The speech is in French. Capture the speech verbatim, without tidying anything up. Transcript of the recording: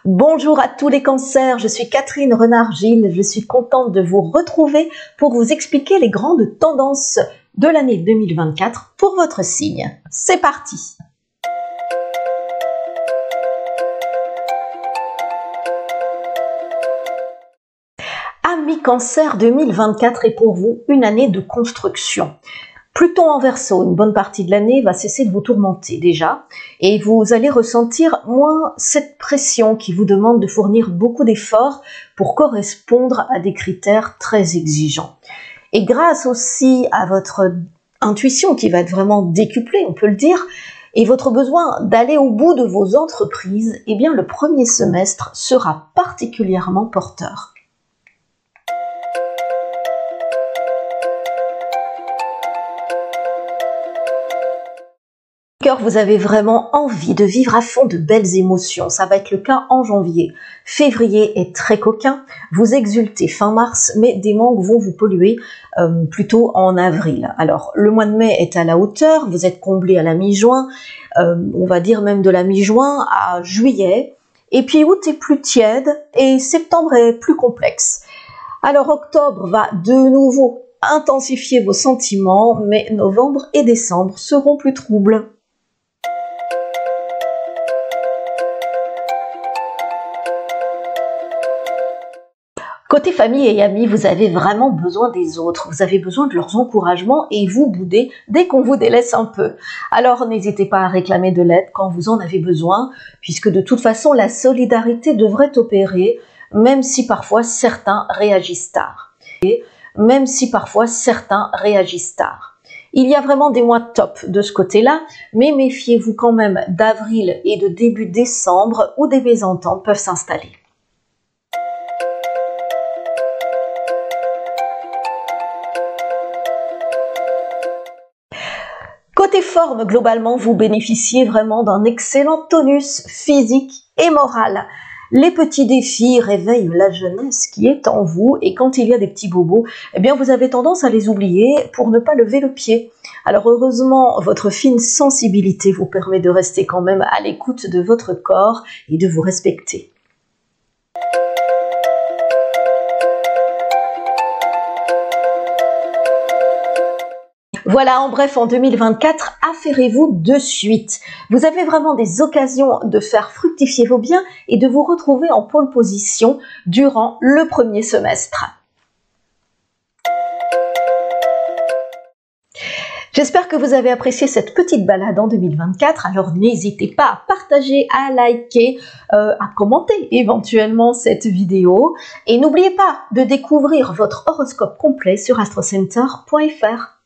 Bonjour à tous les cancers, je suis Catherine Renard-Gilles, je suis contente de vous retrouver pour vous expliquer les grandes tendances de l'année deux mille vingt-quatre pour votre signe. C'est parti! Amis Cancer, deux mille vingt-quatre est pour vous une année de construction. Pluton en Verseau, une bonne partie de l'année, va cesser de vous tourmenter déjà et vous allez ressentir moins cette pression qui vous demande de fournir beaucoup d'efforts pour correspondre à des critères très exigeants. Et grâce aussi à votre intuition qui va être vraiment décuplée, on peut le dire, et votre besoin d'aller au bout de vos entreprises, eh bien le premier semestre sera particulièrement porteur. Vous avez vraiment envie de vivre à fond de belles émotions, ça va être le cas en janvier. Février est très coquin, vous exultez fin mars, mais des manques vont vous polluer euh, plutôt en avril. Alors le mois de mai est à la hauteur, vous êtes comblé à la mi-juin, euh, on va dire même de la mi-juin à juillet, et puis août est plus tiède et septembre est plus complexe. Alors octobre va de nouveau intensifier vos sentiments, mais novembre et décembre seront plus troubles. Côté famille et amis, vous avez vraiment besoin des autres, vous avez besoin de leurs encouragements et vous boudez dès qu'on vous délaisse un peu. Alors n'hésitez pas à réclamer de l'aide quand vous en avez besoin, puisque de toute façon la solidarité devrait opérer, même si parfois certains réagissent tard. Et même si parfois certains réagissent tard. Il y a vraiment des mois top de ce côté-là, mais méfiez-vous quand même d'avril et de début décembre où des mésententes peuvent s'installer. Côté forme, globalement, vous bénéficiez vraiment d'un excellent tonus physique et moral. Les petits défis réveillent la jeunesse qui est en vous et quand il y a des petits bobos, eh bien vous avez tendance à les oublier pour ne pas lever le pied. Alors heureusement, votre fine sensibilité vous permet de rester quand même à l'écoute de votre corps et de vous respecter. Voilà, en bref, en deux mille vingt-quatre, affairez-vous de suite. Vous avez vraiment des occasions de faire fructifier vos biens et de vous retrouver en pole position durant le premier semestre. J'espère que vous avez apprécié cette petite balade en deux mille vingt-quatre, alors n'hésitez pas à partager, à liker, euh, à commenter éventuellement cette vidéo. Et n'oubliez pas de découvrir votre horoscope complet sur astrocenter point F R.